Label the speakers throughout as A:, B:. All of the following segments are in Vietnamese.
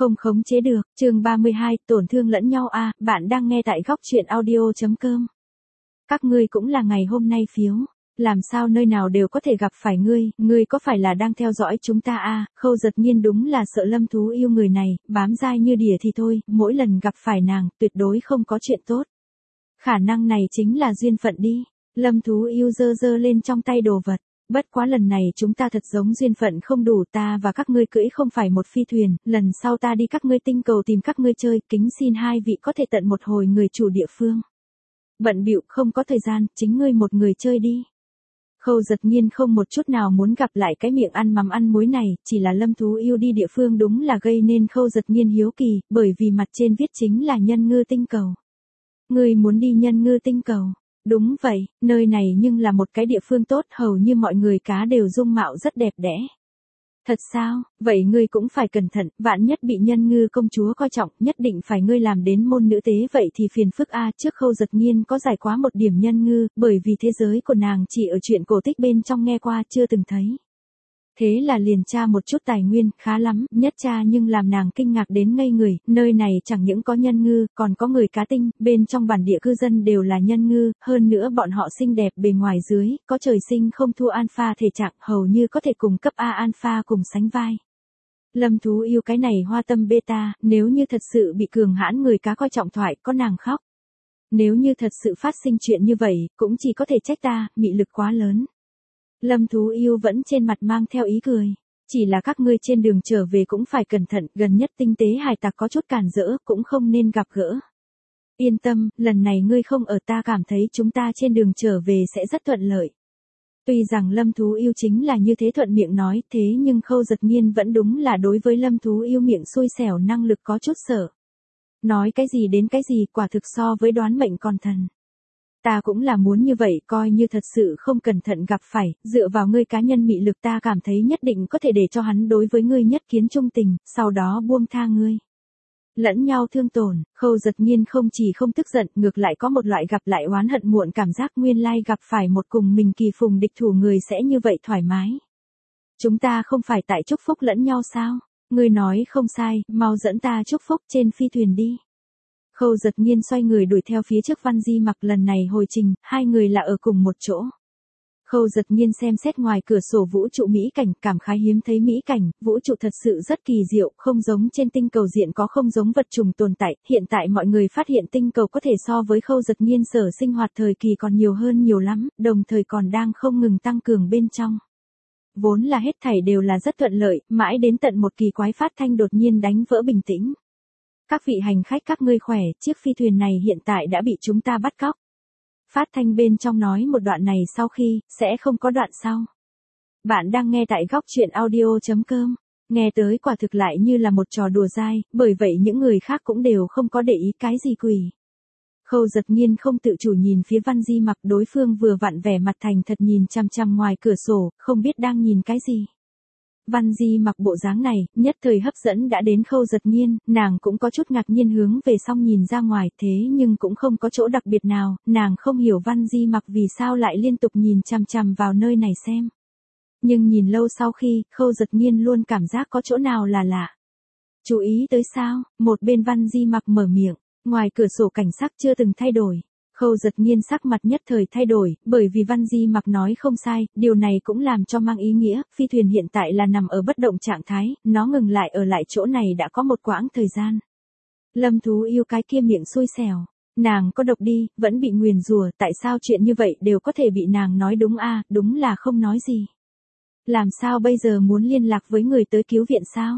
A: Không khống chế được, chương 32, tổn thương lẫn nhau à, bạn đang nghe tại góc truyện audio.com. Các ngươi cũng là ngày hôm nay phiếu. Làm sao nơi nào đều có thể gặp phải ngươi có phải là đang theo dõi chúng ta à, Khâu Giật Nhiên đúng là sợ Lâm Thú Yêu người này, bám dai như đỉa thì thôi, mỗi lần gặp phải nàng, tuyệt đối không có chuyện tốt. Khả năng này chính là duyên phận đi. Lâm Thú Yêu giơ lên trong tay đồ vật. Bất quá lần này chúng ta thật giống duyên phận không đủ, ta và các ngươi cưỡi không phải một phi thuyền, lần sau ta đi các ngươi tinh cầu tìm các ngươi chơi, kính xin hai vị có thể tận một hồi người chủ địa phương. Bận bịu không có thời gian, chính ngươi một người chơi đi. Khâu Giật Nhiên không một chút nào muốn gặp lại cái miệng ăn mắm ăn muối này, chỉ là Lâm Thú Yêu đi địa phương đúng là gây nên Khâu Giật Nhiên hiếu kỳ, bởi vì mặt trên viết chính là Nhân Ngư tinh cầu. Ngươi muốn đi Nhân Ngư tinh cầu? Đúng vậy, nơi này nhưng là một cái địa phương tốt, hầu như mọi người cá đều dung mạo rất đẹp đẽ. Thật sao, vậy ngươi cũng phải cẩn thận, vạn nhất bị Nhân Ngư công chúa coi trọng, nhất định phải ngươi làm đến môn nữ tế vậy thì phiền phức a. Trước Khâu Giật Nhiên có giải quá một điểm Nhân Ngư, bởi vì thế giới của nàng chỉ ở truyện cổ tích bên trong nghe qua chưa từng thấy. Thế là liền tra một chút tài nguyên, khá lắm, nhất tra nhưng làm nàng kinh ngạc đến ngây người, nơi này chẳng những có Nhân Ngư, còn có người cá tinh, bên trong bản địa cư dân đều là Nhân Ngư, hơn nữa bọn họ xinh đẹp bề ngoài dưới, có trời sinh không thua alpha thể trạng, hầu như có thể cùng cấp A alpha cùng sánh vai. Lâm Thú Yêu cái này hoa tâm beta, nếu như thật sự bị cường hãn người cá coi trọng thoại, có nàng khóc. Nếu như thật sự phát sinh chuyện như vậy, cũng chỉ có thể trách ta, mị lực quá lớn. Lâm Thú Yêu vẫn trên mặt mang theo ý cười. Chỉ là các ngươi trên đường trở về cũng phải cẩn thận, gần nhất tinh tế hải tặc có chút cản rỡ, cũng không nên gặp gỡ. Yên tâm, lần này ngươi không ở, ta cảm thấy chúng ta trên đường trở về sẽ rất thuận lợi. Tuy rằng Lâm Thú Yêu chính là như thế thuận miệng nói, thế nhưng Khâu Giật Nhiên vẫn đúng là đối với Lâm Thú Yêu miệng xui xẻo năng lực có chút sợ. Nói cái gì đến cái gì, quả thực so với đoán mệnh còn thần. Ta cũng là muốn như vậy, coi như thật sự không cẩn thận gặp phải, dựa vào ngươi cá nhân mị lực ta cảm thấy nhất định có thể để cho hắn đối với ngươi nhất kiến trung tình, sau đó buông tha ngươi. Lẫn nhau thương tổn, Khâu Giật Nhiên không chỉ không tức giận, ngược lại có một loại gặp lại oán hận muộn cảm giác, nguyên lai gặp phải một cùng mình kỳ phùng địch thủ người sẽ như vậy thoải mái. Chúng ta không phải tại chúc phúc lẫn nhau sao? Ngươi nói không sai, mau dẫn ta chúc phúc trên phi thuyền đi. Khâu Giật Nhiên xoay người đuổi theo phía trước Văn Di Mặc, lần này hồi trình, hai người là ở cùng một chỗ. Khâu Giật Nhiên xem xét ngoài cửa sổ vũ trụ mỹ cảnh, cảm khái hiếm thấy mỹ cảnh, vũ trụ thật sự rất kỳ diệu, không giống trên tinh cầu diện có không giống vật trùng tồn tại, hiện tại mọi người phát hiện tinh cầu có thể so với Khâu Giật Nhiên sở sinh hoạt thời kỳ còn nhiều hơn nhiều lắm, đồng thời còn đang không ngừng tăng cường bên trong. Vốn là hết thảy đều là rất thuận lợi, mãi đến tận một kỳ quái phát thanh đột nhiên đánh vỡ bình tĩnh. Các vị hành khách các ngươi khỏe, chiếc phi thuyền này hiện tại đã bị chúng ta bắt cóc. Phát thanh bên trong nói một đoạn này sau khi, sẽ không có đoạn sau. Bạn đang nghe tại góc truyện audio.com, nghe tới quả thực lại như là một trò đùa dai, bởi vậy những người khác cũng đều không có để ý cái gì quỷ. Khâu Giật Nhiên không tự chủ nhìn phía Văn Di Mặc, đối phương vừa vặn vẻ mặt thành thật nhìn chằm chằm ngoài cửa sổ, không biết đang nhìn cái gì. Văn Di Mặc bộ dáng này, nhất thời hấp dẫn đã đến Khâu Giật Nhiên, nàng cũng có chút ngạc nhiên hướng về xong nhìn ra ngoài, thế nhưng cũng không có chỗ đặc biệt nào, nàng không hiểu Văn Di Mặc vì sao lại liên tục nhìn chằm chằm vào nơi này xem. Nhưng nhìn lâu sau khi, Khâu Giật Nhiên luôn cảm giác có chỗ nào là lạ. Chú ý tới sao? Một bên Văn Di Mặc mở miệng, ngoài cửa sổ cảnh sắc chưa từng thay đổi. Khâu Giật Nhiên sắc mặt nhất thời thay đổi, bởi vì Văn Di Mặc nói không sai, điều này cũng làm cho mang ý nghĩa, phi thuyền hiện tại là nằm ở bất động trạng thái, nó ngừng lại ở lại chỗ này đã có một quãng thời gian. Lâm Thú Yêu cái kia miệng xui xẻo, nàng có độc đi, vẫn bị nguyền rủa, tại sao chuyện như vậy đều có thể bị nàng nói đúng a, đúng là không nói gì. Làm sao bây giờ, muốn liên lạc với người tới cứu viện sao?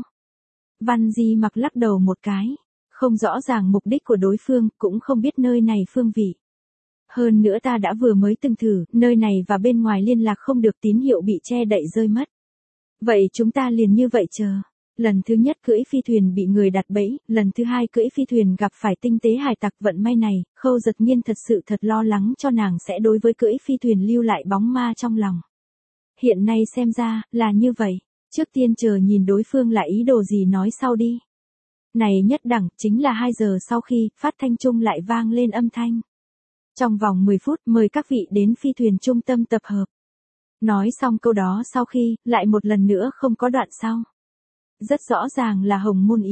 A: Văn Di Mặc lắc đầu một cái, không rõ ràng mục đích của đối phương, cũng không biết nơi này phương vị. Hơn nữa ta đã vừa mới từng thử, nơi này và bên ngoài liên lạc không được, tín hiệu bị che đậy rơi mất. Vậy chúng ta liền như vậy chờ. Lần thứ nhất cưỡi phi thuyền bị người đặt bẫy, lần thứ hai cưỡi phi thuyền gặp phải tinh tế hải tặc, vận may này, Khâu Giật Nhiên thật sự thật lo lắng cho nàng sẽ đối với cưỡi phi thuyền lưu lại bóng ma trong lòng. Hiện nay xem ra, là như vậy. Trước tiên chờ nhìn đối phương là ý đồ gì nói sau đi. Này nhất đẳng, chính là 2 giờ sau khi, phát thanh trung lại vang lên âm thanh. Trong vòng 10 phút mời các vị đến phi thuyền trung tâm tập hợp. Nói xong câu đó sau khi, lại một lần nữa không có đoạn sau. Rất rõ ràng là Hồng Môn Yến.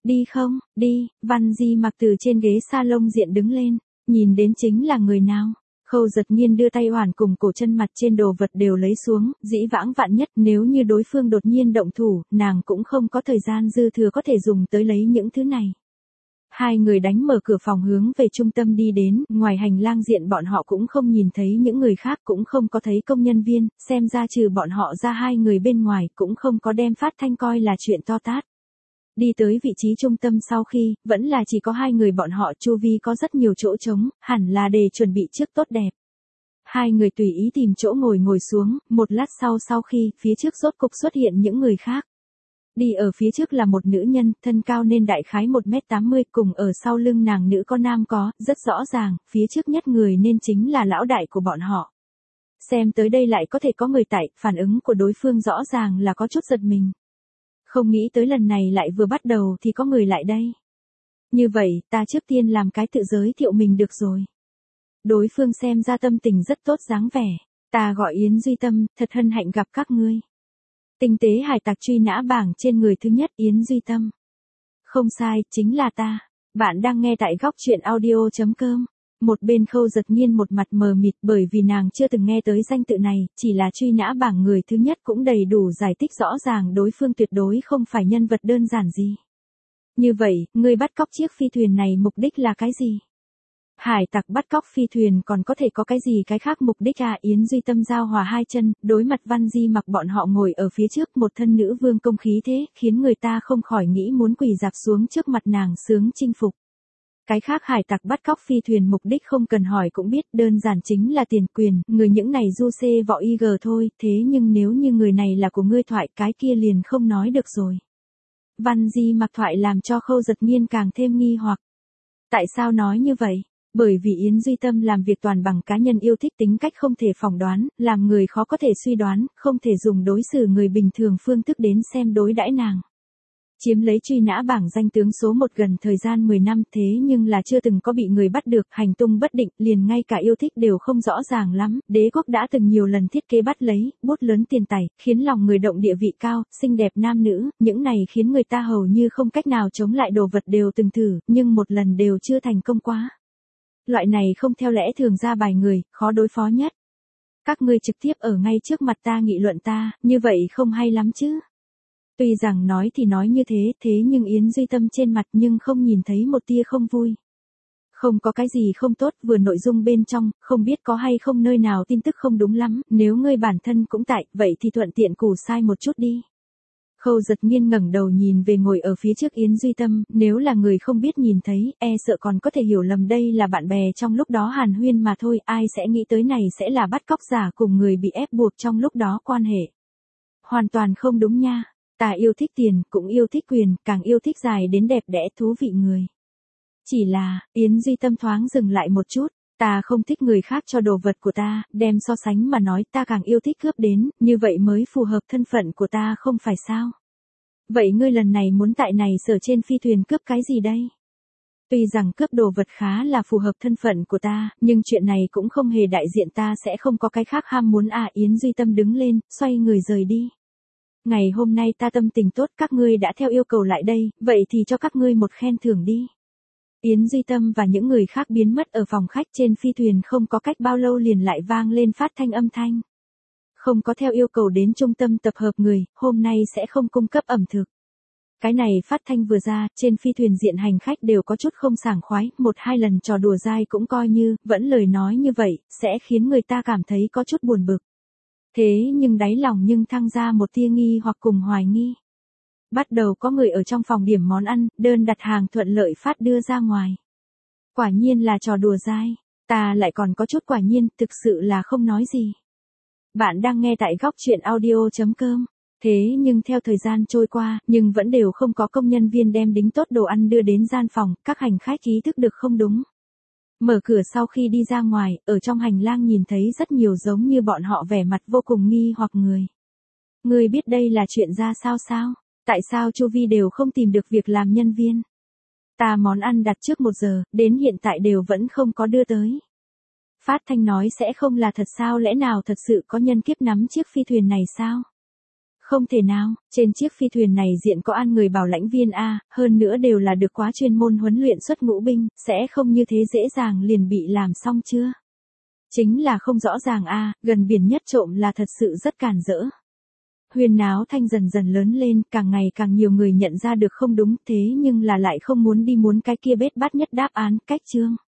A: Đi không, đi, Văn Di mặc từ trên ghế salon diện đứng lên, nhìn đến chính là người nào. Khâu Giật Nhiên đưa tay hoàn cùng cổ chân mặt trên đồ vật đều lấy xuống, dĩ vãng vạn nhất nếu như đối phương đột nhiên động thủ, nàng cũng không có thời gian dư thừa có thể dùng tới lấy những thứ này. Hai người đánh mở cửa phòng hướng về trung tâm đi đến, ngoài hành lang diện bọn họ cũng không nhìn thấy những người khác, cũng không có thấy công nhân viên, xem ra trừ bọn họ ra hai người bên ngoài cũng không có đem Phát Thanh coi là chuyện to tát. Đi tới vị trí trung tâm sau khi, vẫn là chỉ có hai người bọn họ, chu vi có rất nhiều chỗ trống, hẳn là để chuẩn bị trước tốt đẹp. Hai người tùy ý tìm chỗ ngồi xuống, một lát sau khi, phía trước rốt cục xuất hiện những người khác. Đi ở phía trước là một nữ nhân, thân cao nên đại khái 1m80, cùng ở sau lưng nàng nữ có nam có, rất rõ ràng, phía trước nhất người nên chính là lão đại của bọn họ. Xem tới đây lại có thể có người tại, phản ứng của đối phương rõ ràng là có chút giật mình. Không nghĩ tới lần này lại vừa bắt đầu thì có người lại đây. Như vậy, ta trước tiên làm cái tự giới thiệu mình được rồi. Đối phương xem ra tâm tình rất tốt dáng vẻ. Ta gọi Yến Duy Tâm, thật hân hạnh gặp các ngươi. Tinh tế hải tặc truy nã bảng trên người thứ nhất Yến Duy Tâm. Không sai, chính là ta. Bạn đang nghe tại góc truyện audio.com. Một bên Khâu Giật Nhiên một mặt mờ mịt bởi vì nàng chưa từng nghe tới danh tự này, chỉ là truy nã bảng người thứ nhất cũng đầy đủ giải thích rõ ràng đối phương tuyệt đối không phải nhân vật đơn giản gì. Như vậy, ngươi bắt cóc chiếc phi thuyền này mục đích là cái gì? Hải tặc bắt cóc phi thuyền còn có thể có cái gì cái khác mục đích à? Yến Duy Tâm giao hòa hai chân, đối mặt Văn Di mặc bọn họ ngồi ở phía trước, một thân nữ vương công khí thế, khiến người ta không khỏi nghĩ muốn quỳ dạp xuống trước mặt nàng sướng chinh phục. Cái khác hải tặc bắt cóc phi thuyền mục đích không cần hỏi cũng biết, đơn giản chính là tiền quyền, người những này du xê võ IG thôi, thế nhưng nếu như người này là của ngươi thoại, cái kia liền không nói được rồi. Văn Di mặc thoại làm cho Khâu Giật Nhiên càng thêm nghi hoặc. Tại sao nói như vậy? Bởi vì Yến Duy Tâm làm việc toàn bằng cá nhân yêu thích, tính cách không thể phỏng đoán, làm người khó có thể suy đoán, không thể dùng đối xử người bình thường phương thức đến xem đối đãi nàng. Chiếm lấy truy nã bảng danh tướng số 1 gần thời gian 10 năm, thế nhưng là chưa từng có bị người bắt được, hành tung bất định, liền ngay cả yêu thích đều không rõ ràng lắm, đế quốc đã từng nhiều lần thiết kế bắt lấy, bút lớn tiền tài, khiến lòng người động, địa vị cao, xinh đẹp nam nữ, những này khiến người ta hầu như không cách nào chống lại đồ vật đều từng thử, nhưng một lần đều chưa thành công quá. Loại này không theo lẽ thường ra bài người, khó đối phó nhất. Các ngươi trực tiếp ở ngay trước mặt ta nghị luận ta, như vậy không hay lắm chứ. Tuy rằng nói thì nói như thế nhưng Yến Duy Tâm trên mặt nhưng không nhìn thấy một tia không vui. Không có cái gì không tốt, vừa nội dung bên trong, không biết có hay không nơi nào tin tức không đúng lắm, nếu ngươi bản thân cũng tại, vậy thì thuận tiện củ sai một chút đi. Khâu Giật Nhiên ngẩng đầu nhìn về ngồi ở phía trước Yến Duy Tâm, nếu là người không biết nhìn thấy, e sợ còn có thể hiểu lầm đây là bạn bè trong lúc đó hàn huyên mà thôi, ai sẽ nghĩ tới này sẽ là bắt cóc giả cùng người bị ép buộc trong lúc đó quan hệ. Hoàn toàn không đúng nha. Ta yêu thích tiền, cũng yêu thích quyền, càng yêu thích dài đến đẹp đẽ thú vị người. Chỉ là, Yến Duy Tâm thoáng dừng lại một chút, ta không thích người khác cho đồ vật của ta, đem so sánh mà nói ta càng yêu thích cướp đến, như vậy mới phù hợp thân phận của ta không phải sao? Vậy ngươi lần này muốn tại này sở trên phi thuyền cướp cái gì đây? Tuy rằng cướp đồ vật khá là phù hợp thân phận của ta, nhưng chuyện này cũng không hề đại diện ta sẽ không có cái khác ham muốn à. Yến Duy Tâm đứng lên, xoay người rời đi. Ngày hôm nay ta tâm tình tốt, các ngươi đã theo yêu cầu lại đây, vậy thì cho các ngươi một khen thưởng đi. Yến Duy Tâm và những người khác biến mất ở phòng khách trên phi thuyền, không có cách bao lâu liền lại vang lên phát thanh âm thanh. Không có theo yêu cầu đến trung tâm tập hợp người, hôm nay sẽ không cung cấp ẩm thực. Cái này phát thanh vừa ra, trên phi thuyền diện hành khách đều có chút không sảng khoái, một hai lần trò đùa dai cũng coi như, vẫn lời nói như vậy, sẽ khiến người ta cảm thấy có chút buồn bực. Thế nhưng đáy lòng nhưng thăng ra một tia nghi hoặc cùng hoài nghi. Bắt đầu có người ở trong phòng điểm món ăn, đơn đặt hàng thuận lợi phát đưa ra ngoài. Quả nhiên là trò đùa dai, ta lại còn có chút quả nhiên, thực sự là không nói gì. Bạn đang nghe tại góc truyện audio.com. Thế nhưng theo thời gian trôi qua, nhưng vẫn đều không có công nhân viên đem đính tốt đồ ăn đưa đến gian phòng, các hành khách ý thức được không đúng. Mở cửa sau khi đi ra ngoài, ở trong hành lang nhìn thấy rất nhiều giống như bọn họ vẻ mặt vô cùng nghi hoặc người. Người biết đây là chuyện ra sao sao? Tại sao Chu Vi đều không tìm được việc làm nhân viên? Ta món ăn đặt trước 1 giờ, đến hiện tại đều vẫn không có đưa tới. Phát thanh nói sẽ không là thật sao, lẽ nào thật sự có nhân kiếp nắm chiếc phi thuyền này sao? Không thể nào, trên chiếc phi thuyền này diện có an người bảo lãnh viên A, hơn nữa đều là được quá chuyên môn huấn luyện xuất ngũ binh, sẽ không như thế dễ dàng liền bị làm xong chưa? Chính là không rõ ràng A, gần biển nhất trộm là thật sự rất cản rỡ. Huyên náo thanh dần dần lớn lên, càng ngày càng nhiều người nhận ra được không đúng thế nhưng là lại không muốn đi muốn cái kia bết bát nhất đáp án, cách chương.